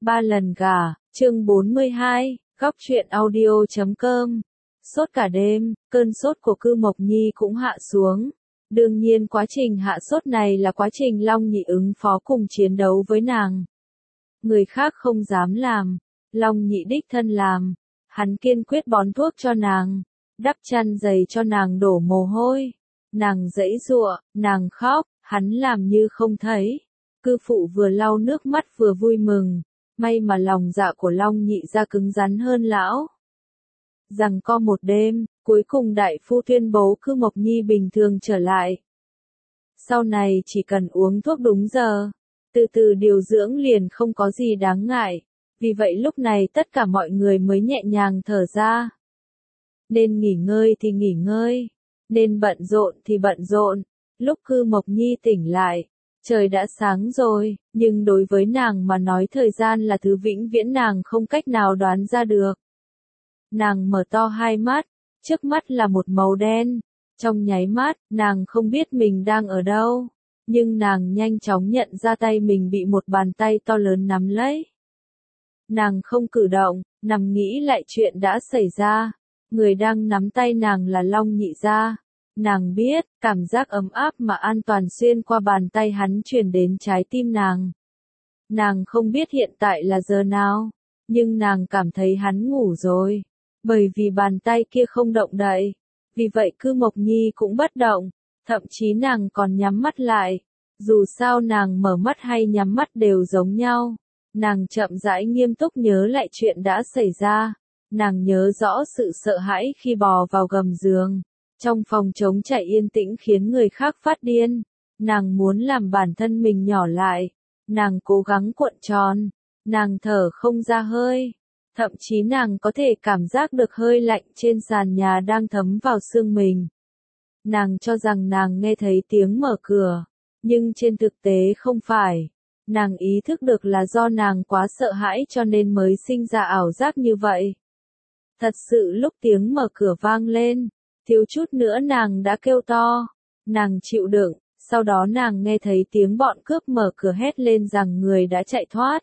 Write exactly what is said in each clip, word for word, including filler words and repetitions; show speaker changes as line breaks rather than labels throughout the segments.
Ba lần gả, chương bốn mươi hai, góc truyện audio chấm com. Sốt cả đêm, cơn sốt của Cư Mộc Nhi cũng hạ xuống. Đương nhiên quá trình hạ sốt này là quá trình Long Nhị ứng phó cùng chiến đấu với nàng. Người khác không dám làm, Long Nhị đích thân làm. Hắn kiên quyết bón thuốc cho nàng, đắp chăn dày cho nàng đổ mồ hôi. Nàng giãy giụa, nàng khóc, hắn làm như không thấy. Cư phụ vừa lau nước mắt vừa vui mừng. May mà lòng dạ của Long Nhị ra cứng rắn hơn lão. Rằng co một đêm, cuối cùng đại phu tuyên bố Cư Mộc Nhi bình thường trở lại. Sau này chỉ cần uống thuốc đúng giờ, từ từ điều dưỡng liền không có gì đáng ngại. Vì vậy lúc này tất cả mọi người mới nhẹ nhàng thở ra. Nên nghỉ ngơi thì nghỉ ngơi, nên bận rộn thì bận rộn. Lúc Cư Mộc Nhi tỉnh lại, trời đã sáng rồi, nhưng đối với nàng mà nói thời gian là thứ vĩnh viễn nàng không cách nào đoán ra được. Nàng mở to hai mắt, trước mắt là một màu đen. Trong nháy mắt, nàng không biết mình đang ở đâu, nhưng nàng nhanh chóng nhận ra tay mình bị một bàn tay to lớn nắm lấy. Nàng không cử động, nằm nghĩ lại chuyện đã xảy ra. Người đang nắm tay nàng là Long Nhị gia. Nàng biết, cảm giác ấm áp mà an toàn xuyên qua bàn tay hắn truyền đến trái tim nàng. Nàng không biết hiện tại là giờ nào, nhưng nàng cảm thấy hắn ngủ rồi, bởi vì bàn tay kia không động đậy. Vì vậy Cư Mộc Nhi cũng bất động, thậm chí nàng còn nhắm mắt lại. Dù sao nàng mở mắt hay nhắm mắt đều giống nhau. Nàng chậm rãi nghiêm túc nhớ lại chuyện đã xảy ra. Nàng nhớ rõ sự sợ hãi khi bò vào gầm giường. Trong phòng trống trải yên tĩnh khiến người khác phát điên. Nàng muốn làm bản thân mình nhỏ lại. Nàng cố gắng cuộn tròn. Nàng thở không ra hơi. Thậm chí nàng có thể cảm giác được hơi lạnh trên sàn nhà đang thấm vào xương mình. Nàng cho rằng nàng nghe thấy tiếng mở cửa. Nhưng trên thực tế không phải. Nàng ý thức được là do nàng quá sợ hãi cho nên mới sinh ra ảo giác như vậy. Thật sự lúc tiếng mở cửa vang lên, thiếu chút nữa nàng đã kêu to. Nàng chịu đựng, sau đó nàng nghe thấy tiếng bọn cướp mở cửa hét lên rằng người đã chạy thoát.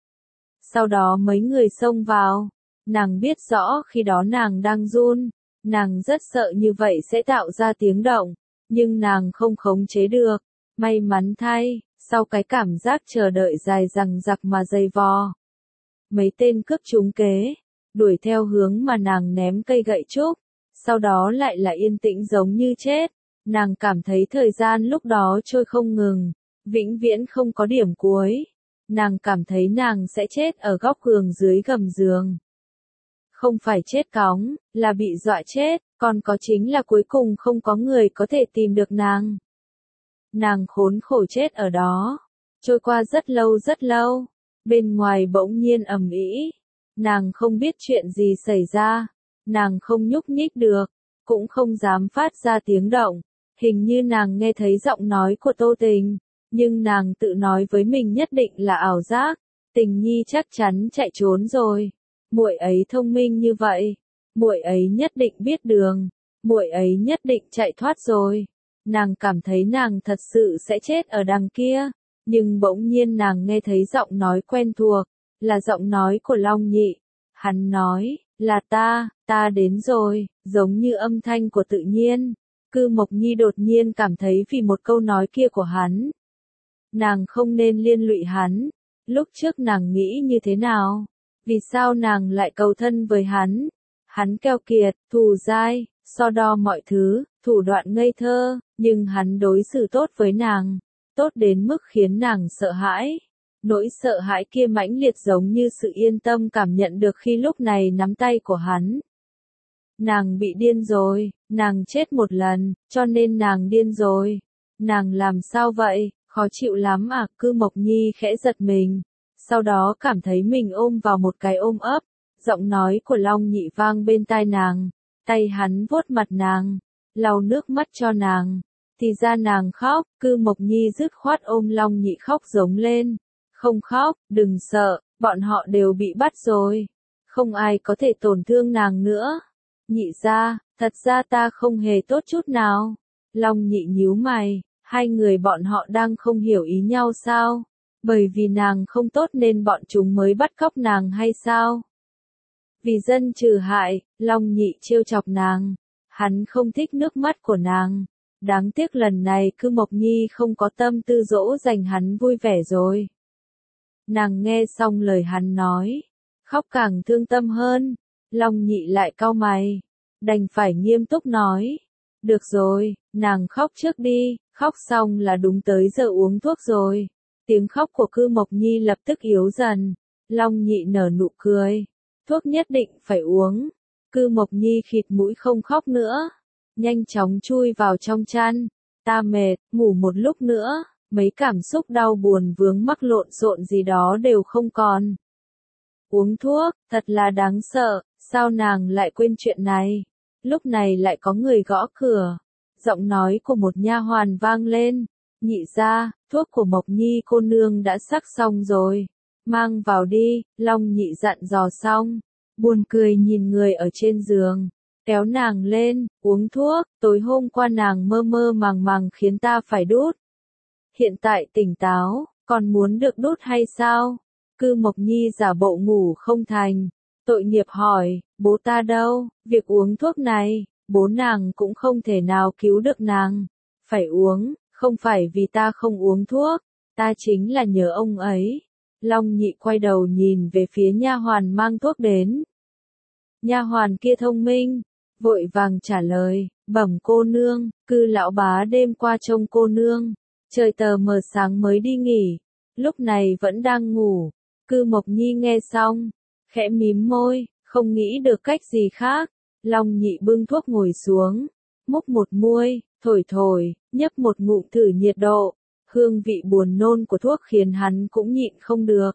Sau đó mấy người xông vào. Nàng biết rõ khi đó nàng đang run. Nàng rất sợ như vậy sẽ tạo ra tiếng động. Nhưng nàng không khống chế được. May mắn thay, sau cái cảm giác chờ đợi dài dằng dặc mà dày vò. Mấy tên cướp trúng kế, đuổi theo hướng mà nàng ném cây gậy trúc. Sau đó lại là yên tĩnh giống như chết. Nàng cảm thấy thời gian lúc đó trôi không ngừng. Vĩnh viễn không có điểm cuối. Nàng cảm thấy nàng sẽ chết ở góc giường dưới gầm giường. Không phải chết cóng, là bị dọa chết, còn có chính là cuối cùng không có người có thể tìm được nàng. Nàng khốn khổ chết ở đó. Trôi qua rất lâu rất lâu. Bên ngoài bỗng nhiên ầm ĩ. Nàng không biết chuyện gì xảy ra. Nàng không nhúc nhích được. Cũng không dám phát ra tiếng động. Hình như nàng nghe thấy giọng nói của Tô Tình. Nhưng nàng tự nói với mình nhất định là ảo giác. Tình Nhi chắc chắn chạy trốn rồi. Muội ấy thông minh như vậy. Muội ấy nhất định biết đường. Muội ấy nhất định chạy thoát rồi. Nàng cảm thấy nàng thật sự sẽ chết ở đằng kia. Nhưng bỗng nhiên nàng nghe thấy giọng nói quen thuộc. Là giọng nói của Long Nhị. Hắn nói, là ta, ta đến rồi, giống như âm thanh của tự nhiên. Cư Mộc Nhi đột nhiên cảm thấy vì một câu nói kia của hắn. Nàng không nên liên lụy hắn. Lúc trước nàng nghĩ như thế nào? Vì sao nàng lại cầu thân với hắn? Hắn keo kiệt, thù dai, so đo mọi thứ, thủ đoạn ngây thơ, nhưng hắn đối xử tốt với nàng, tốt đến mức khiến nàng sợ hãi. Nỗi sợ hãi kia mãnh liệt giống như sự yên tâm cảm nhận được khi lúc này nắm tay của hắn. Nàng bị điên rồi, nàng chết một lần, cho nên nàng điên rồi. Nàng làm sao vậy, khó chịu lắm à? Cư Mộc Nhi khẽ giật mình, sau đó cảm thấy mình ôm vào một cái ôm ấp. Giọng nói của Long Nhị vang bên tai nàng, tay hắn vuốt mặt nàng, lau nước mắt cho nàng. Thì ra nàng khóc. Cư Mộc Nhi dứt khoát ôm Long Nhị khóc giống lên. Không khóc, đừng sợ, bọn họ đều bị bắt rồi. Không ai có thể tổn thương nàng nữa. Nhị gia, thật ra ta không hề tốt chút nào. Long Nhị nhíu mày, hai người bọn họ đang không hiểu ý nhau sao? Bởi vì nàng không tốt nên bọn chúng mới bắt cóc nàng hay sao? Vì dân trừ hại, Long Nhị trêu chọc nàng. Hắn không thích nước mắt của nàng. Đáng tiếc lần này Cư Mộc Nhi không có tâm tư dỗ dành hắn vui vẻ rồi. Nàng nghe xong lời hắn nói, khóc càng thương tâm hơn. Long Nhị lại cau mày, đành phải nghiêm túc nói. Được rồi, nàng khóc trước đi, khóc xong là đúng tới giờ uống thuốc rồi. Tiếng khóc của Cư Mộc Nhi lập tức yếu dần. Long Nhị nở nụ cười. Thuốc nhất định phải uống. Cư Mộc Nhi khịt mũi không khóc nữa. Nhanh chóng chui vào trong chăn. Ta mệt, ngủ một lúc nữa. Mấy cảm xúc đau buồn vướng mắc lộn xộn gì đó đều không còn. Uống thuốc, thật là đáng sợ. Sao nàng lại quên chuyện này? Lúc này lại có người gõ cửa. Giọng nói của một nha hoàn vang lên. Nhị gia, thuốc của Mộc Nhi cô nương đã sắc xong rồi. Mang vào đi, Long Nhị dặn dò xong. Buồn cười nhìn người ở trên giường. Kéo nàng lên, uống thuốc. Tối hôm qua nàng mơ mơ màng màng khiến ta phải đút. Hiện tại tỉnh táo, còn muốn được đút hay sao? Cư Mộc Nhi giả bộ ngủ không thành. Tội nghiệp hỏi, bố ta đâu? Việc uống thuốc này, bố nàng cũng không thể nào cứu được nàng. Phải uống, không phải vì ta không uống thuốc, ta chính là nhớ ông ấy. Long Nhị quay đầu nhìn về phía nha hoàn mang thuốc đến. Nha hoàn kia thông minh, vội vàng trả lời, bẩm cô nương, Cư lão bá đêm qua trông cô nương, trời tờ mờ sáng mới đi nghỉ, lúc này vẫn đang ngủ. Cư Mộc Nhi nghe xong, khẽ mím môi, không nghĩ được cách gì khác. Long Nhị bưng thuốc ngồi xuống, múc một muôi, thổi thổi, nhấp một ngụm thử nhiệt độ. Hương vị buồn nôn của thuốc khiến hắn cũng nhịn không được.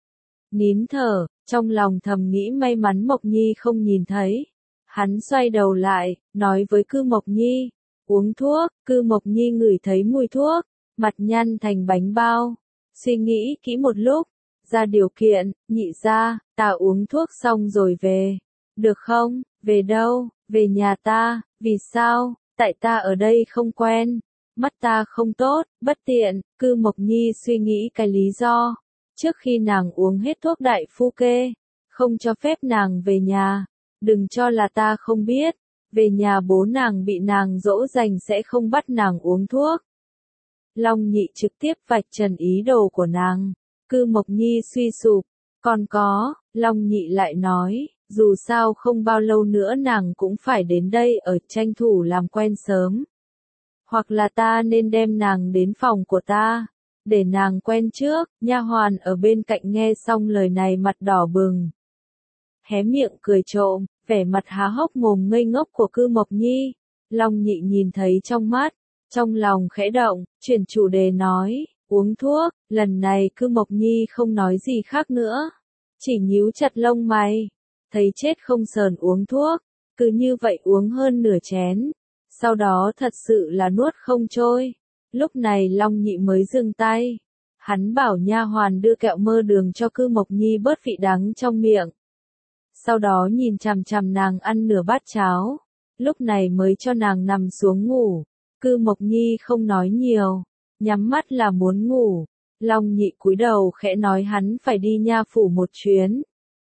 Nín thở, trong lòng thầm nghĩ may mắn Mộc Nhi không nhìn thấy. Hắn xoay đầu lại, nói với Cư Mộc Nhi, uống thuốc. Cư Mộc Nhi ngửi thấy mùi thuốc, mặt nhăn thành bánh bao. Suy nghĩ kỹ một lúc, ra điều kiện, nhị gia, ta uống thuốc xong rồi về. Được không? Về đâu? Về nhà ta. Vì sao? Tại ta ở đây không quen. Mắt ta không tốt, bất tiện. Cư Mộc Nhi suy nghĩ cái lý do. Trước khi nàng uống hết thuốc đại phu kê, không cho phép nàng về nhà. Đừng cho là ta không biết. Về nhà bố nàng bị nàng dỗ dành sẽ không bắt nàng uống thuốc. Long Nhị trực tiếp vạch trần ý đồ của nàng. Cư Mộc Nhi suy sụp. Còn có, Long Nhị lại nói, dù sao không bao lâu nữa nàng cũng phải đến đây ở, tranh thủ làm quen sớm. Hoặc là ta nên đem nàng đến phòng của ta, để nàng quen trước. Nha hoàn ở bên cạnh nghe xong lời này mặt đỏ bừng. Hé miệng cười trộm, vẻ mặt há hốc mồm ngây ngốc của Cư Mộc Nhi. Long Nhị nhìn thấy trong mắt, trong lòng khẽ động, chuyển chủ đề nói, uống thuốc. Lần này Cư Mộc Nhi không nói gì khác nữa, chỉ nhíu chặt lông mày, thấy chết không sờn uống thuốc, cứ như vậy uống hơn nửa chén, sau đó thật sự là nuốt không trôi. Lúc này Long Nhị mới dừng tay, hắn bảo nha hoàn đưa kẹo mơ đường cho Cư Mộc Nhi bớt vị đắng trong miệng. Sau đó nhìn chằm chằm nàng ăn nửa bát cháo, lúc này mới cho nàng nằm xuống ngủ. Cư Mộc Nhi không nói nhiều, nhắm mắt là muốn ngủ. Long Nhị cúi đầu khẽ nói hắn phải đi nha phủ một chuyến,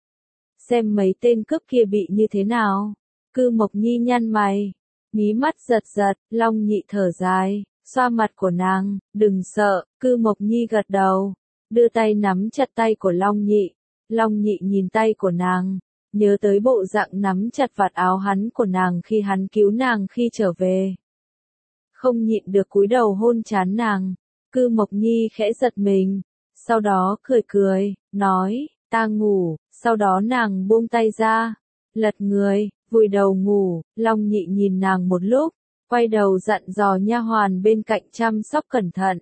xem mấy tên cướp kia bị như thế nào. Cư Mộc Nhi nhăn mày, mí mắt giật giật. Long Nhị thở dài, xoa mặt của nàng, đừng sợ. Cư Mộc Nhi gật đầu, đưa tay nắm chặt tay của Long Nhị. Long Nhị nhìn tay của nàng, nhớ tới bộ dạng nắm chặt vạt áo hắn của nàng khi hắn cứu nàng khi trở về, không nhịn được cúi đầu hôn trán nàng. Cư Mộc Nhi khẽ giật mình, sau đó cười cười, nói, ta ngủ. Sau đó nàng buông tay ra, lật người, vùi đầu ngủ. Long Nhị nhìn nàng một lúc, quay đầu dặn dò nha hoàn bên cạnh chăm sóc cẩn thận.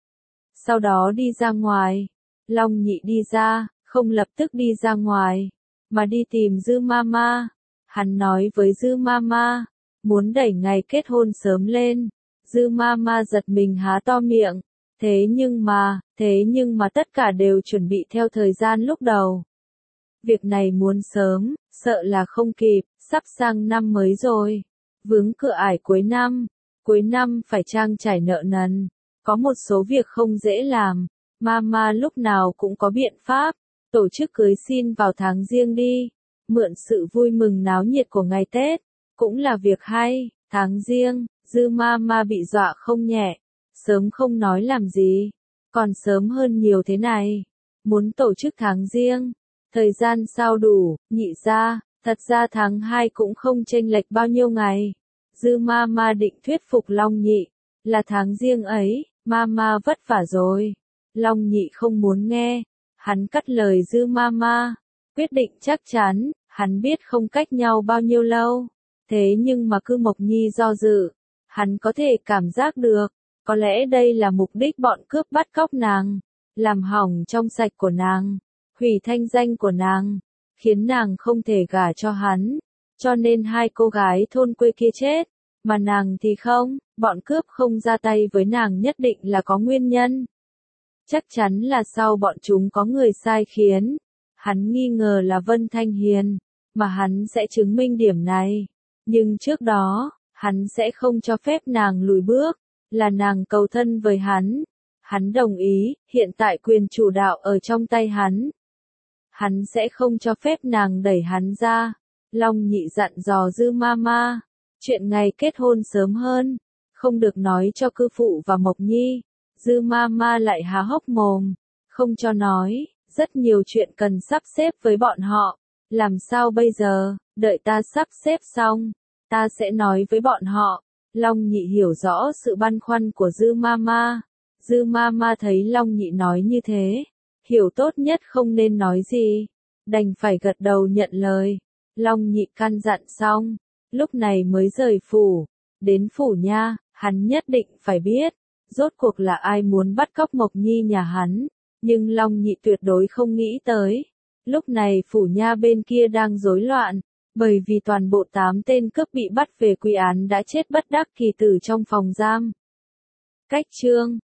Sau đó đi ra ngoài. Long Nhị đi ra, không lập tức đi ra ngoài, mà đi tìm Dư Mama. Hắn nói với Dư Mama, muốn đẩy ngày kết hôn sớm lên. Dư Mama giật mình há to miệng. Thế nhưng mà, thế nhưng mà tất cả đều chuẩn bị theo thời gian lúc đầu. Việc này muốn sớm, sợ là không kịp, sắp sang năm mới rồi. Vướng cửa ải cuối năm, cuối năm phải trang trải nợ nần, có một số việc không dễ làm. Mama lúc nào cũng có biện pháp, tổ chức cưới xin vào tháng giêng đi, mượn sự vui mừng náo nhiệt của ngày Tết, cũng là việc hay. Tháng giêng, Dư Mama bị dọa không nhẹ, sớm không nói làm gì, còn sớm hơn nhiều thế này, muốn tổ chức tháng giêng, thời gian sao đủ, nhị ra, thật ra tháng hai cũng không chênh lệch bao nhiêu ngày. Dư Mama định thuyết phục Long Nhị, là tháng giêng ấy, Mama vất vả rồi. Long Nhị không muốn nghe, hắn cắt lời Dư Mama, quyết định chắc chắn, hắn biết không cách nhau bao nhiêu lâu, thế nhưng mà Cư Mộc Nhi do dự, hắn có thể cảm giác được, có lẽ đây là mục đích bọn cướp bắt cóc nàng, làm hỏng trong sạch của nàng, hủy thanh danh của nàng, khiến nàng không thể gả cho hắn, cho nên hai cô gái thôn quê kia chết, mà nàng thì không, bọn cướp không ra tay với nàng nhất định là có nguyên nhân. Chắc chắn là sau bọn chúng có người sai khiến, hắn nghi ngờ là Vân Thanh Hiền, mà hắn sẽ chứng minh điểm này, nhưng trước đó, hắn sẽ không cho phép nàng lùi bước, là nàng cầu thân với hắn. Hắn đồng ý, hiện tại quyền chủ đạo ở trong tay hắn. Hắn sẽ không cho phép nàng đẩy hắn ra. Long Nhị dặn dò Dư Mama, chuyện ngày kết hôn sớm hơn, không được nói cho Cư Phụ và Mộc Nhi. Dư Mama lại há hốc mồm, không cho nói, rất nhiều chuyện cần sắp xếp với bọn họ. Làm sao bây giờ, đợi ta sắp xếp xong, ta sẽ nói với bọn họ. Long Nhị hiểu rõ sự băn khoăn của Dư Mama. Dư Mama thấy Long Nhị nói như thế, hiểu tốt nhất không nên nói gì, đành phải gật đầu nhận lời. Long Nhị căn dặn xong, lúc này mới rời phủ, đến phủ nha, hắn nhất định phải biết, rốt cuộc là ai muốn bắt cóc Mộc Nhi nhà hắn, nhưng Long Nhị tuyệt đối không nghĩ tới. Lúc này phủ nha bên kia đang rối loạn, bởi vì toàn bộ tám tên cướp bị bắt về quy án đã chết bất đắc kỳ tử trong phòng giam. Cách chương